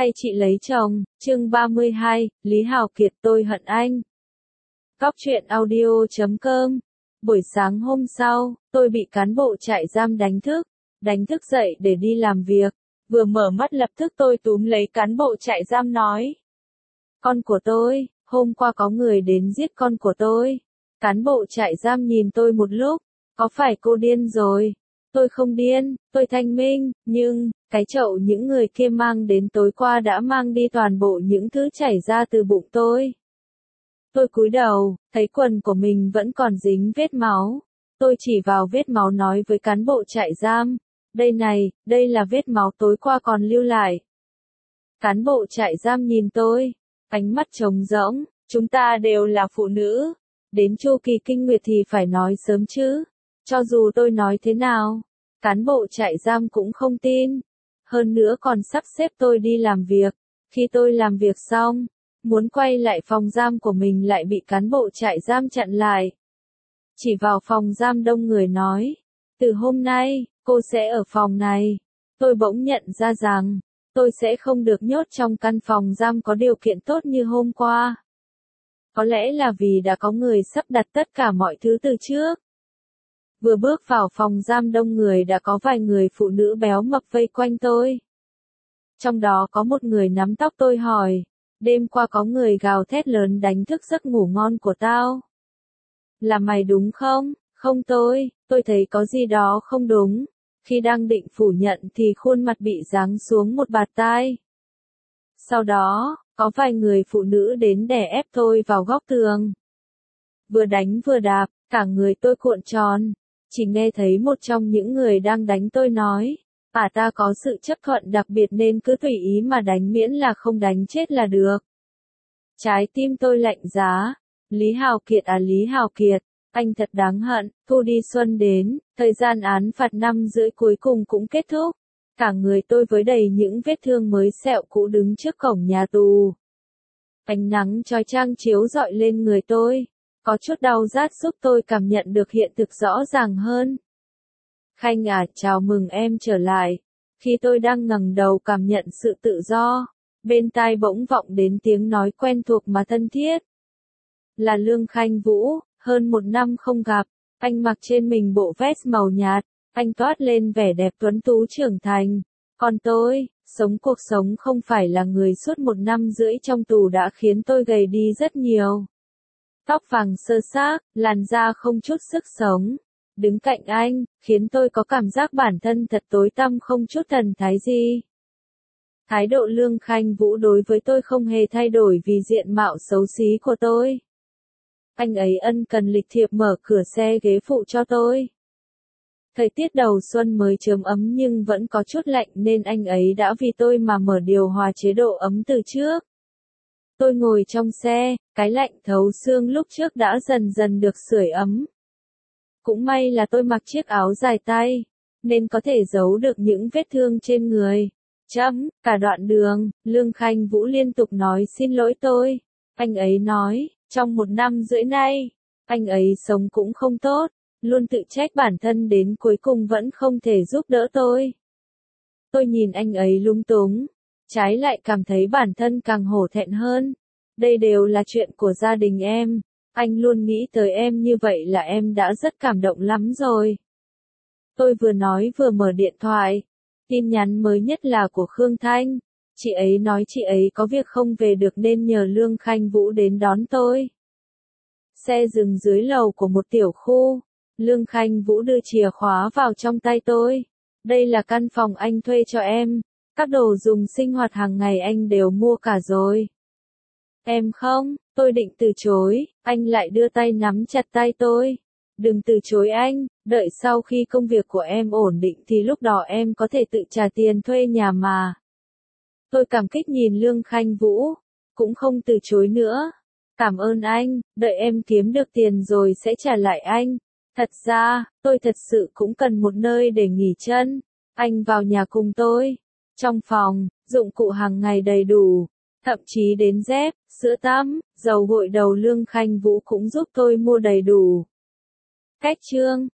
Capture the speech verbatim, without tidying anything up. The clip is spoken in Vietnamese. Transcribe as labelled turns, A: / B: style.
A: hay chị lấy chồng, chương ba mươi hai, Lý Hào Kiệt tôi hận anh. Cóc truyện audio chấm com. Buổi sáng hôm sau, tôi bị cán bộ trại giam đánh thức, đánh thức dậy để đi làm việc. Vừa mở mắt lập tức tôi túm lấy cán bộ trại giam nói. Con của tôi, hôm qua có người đến giết con của tôi. Cán bộ trại giam nhìn tôi một lúc, có phải cô điên rồi? Tôi không điên, tôi thanh minh, nhưng, cái chậu những người kia mang đến tối qua đã mang đi toàn bộ những thứ chảy ra từ bụng tôi. Tôi cúi đầu, thấy quần của mình vẫn còn dính vết máu. Tôi chỉ vào vết máu nói với cán bộ trại giam, đây này, đây là vết máu tối qua còn lưu lại. Cán bộ trại giam nhìn tôi, ánh mắt trống rỗng, chúng ta đều là phụ nữ, đến chu kỳ kinh nguyệt thì phải nói sớm chứ. Cho dù tôi nói thế nào, cán bộ trại giam cũng không tin. Hơn nữa còn sắp xếp tôi đi làm việc. Khi tôi làm việc xong, muốn quay lại phòng giam của mình lại bị cán bộ trại giam chặn lại. Chỉ vào phòng giam đông người nói, từ hôm nay, cô sẽ ở phòng này. Tôi bỗng nhận ra rằng, tôi sẽ không được nhốt trong căn phòng giam có điều kiện tốt như hôm qua. Có lẽ là vì đã có người sắp đặt tất cả mọi thứ từ trước. Vừa bước vào phòng giam đông người đã có vài người phụ nữ béo mập vây quanh tôi. Trong đó có một người nắm tóc tôi hỏi, đêm qua có người gào thét lớn đánh thức giấc ngủ ngon của tao. Là mày đúng không? Không tôi, tôi thấy có gì đó không đúng. Khi đang định phủ nhận thì khuôn mặt bị giáng xuống một bạt tai. Sau đó, có vài người phụ nữ đến đè ép tôi vào góc tường. Vừa đánh vừa đạp, cả người tôi cuộn tròn. Chỉ nghe thấy một trong những người đang đánh tôi nói, à ta có sự chấp thuận đặc biệt nên cứ tùy ý mà đánh miễn là không đánh chết là được. Trái tim tôi lạnh giá, Lý Hào Kiệt à Lý Hào Kiệt, anh thật đáng hận, thu đi xuân đến, thời gian án phạt năm rưỡi cuối cùng cũng kết thúc. Cả người tôi với đầy những vết thương mới sẹo cũ đứng trước cổng nhà tù. Ánh nắng chói chang chiếu rọi lên người tôi. Có chút đau rát giúp tôi cảm nhận được hiện thực rõ ràng hơn. Khanh à, chào mừng em trở lại. Khi tôi đang ngẩng đầu cảm nhận sự tự do, bên tai bỗng vọng đến tiếng nói quen thuộc mà thân thiết. Là Lương Khanh Vũ, hơn một năm không gặp, anh mặc trên mình bộ vest màu nhạt, anh toát lên vẻ đẹp tuấn tú trưởng thành. Còn tôi, sống cuộc sống không phải là người suốt một năm rưỡi trong tù đã khiến tôi gầy đi rất nhiều. Tóc vàng sơ xác, làn da không chút sức sống. Đứng cạnh anh, khiến tôi có cảm giác bản thân thật tối tăm không chút thần thái gì. Thái độ Lương Khanh Vũ đối với tôi không hề thay đổi vì diện mạo xấu xí của tôi. Anh ấy ân cần lịch thiệp mở cửa xe ghế phụ cho tôi. Thời tiết đầu xuân mới chớm ấm nhưng vẫn có chút lạnh nên anh ấy đã vì tôi mà mở điều hòa chế độ ấm từ trước. Tôi ngồi trong xe, cái lạnh thấu xương lúc trước đã dần dần được sưởi ấm. Cũng may là tôi mặc chiếc áo dài tay, nên có thể giấu được những vết thương trên người. Chấm, cả đoạn đường, Lương Khanh Vũ liên tục nói xin lỗi tôi. Anh ấy nói, trong một năm rưỡi nay, anh ấy sống cũng không tốt, luôn tự trách bản thân đến cuối cùng vẫn không thể giúp đỡ tôi. Tôi nhìn anh ấy lung túng. Trái lại cảm thấy bản thân càng hổ thẹn hơn. Đây đều là chuyện của gia đình em. Anh luôn nghĩ tới em như vậy là em đã rất cảm động lắm rồi. Tôi vừa nói vừa mở điện thoại. Tin nhắn mới nhất là của Khương Thanh. Chị ấy nói chị ấy có việc không về được nên nhờ Lương Khanh Vũ đến đón tôi. Xe dừng dưới lầu của một tiểu khu. Lương Khanh Vũ đưa chìa khóa vào trong tay tôi. Đây là căn phòng anh thuê cho em. Các đồ dùng sinh hoạt hàng ngày anh đều mua cả rồi. Em không, tôi định từ chối, anh lại đưa tay nắm chặt tay tôi. Đừng từ chối anh, đợi sau khi công việc của em ổn định thì lúc đó em có thể tự trả tiền thuê nhà mà. Tôi cảm kích nhìn Lương Khanh Vũ, cũng không từ chối nữa. Cảm ơn anh, đợi em kiếm được tiền rồi sẽ trả lại anh. Thật ra, tôi thật sự cũng cần một nơi để nghỉ chân. Anh vào nhà cùng tôi. Trong phòng, dụng cụ hàng ngày đầy đủ, thậm chí đến dép, sữa tắm, dầu gội đầu Lương Khanh Vũ cũng giúp tôi mua đầy đủ. Cách chương,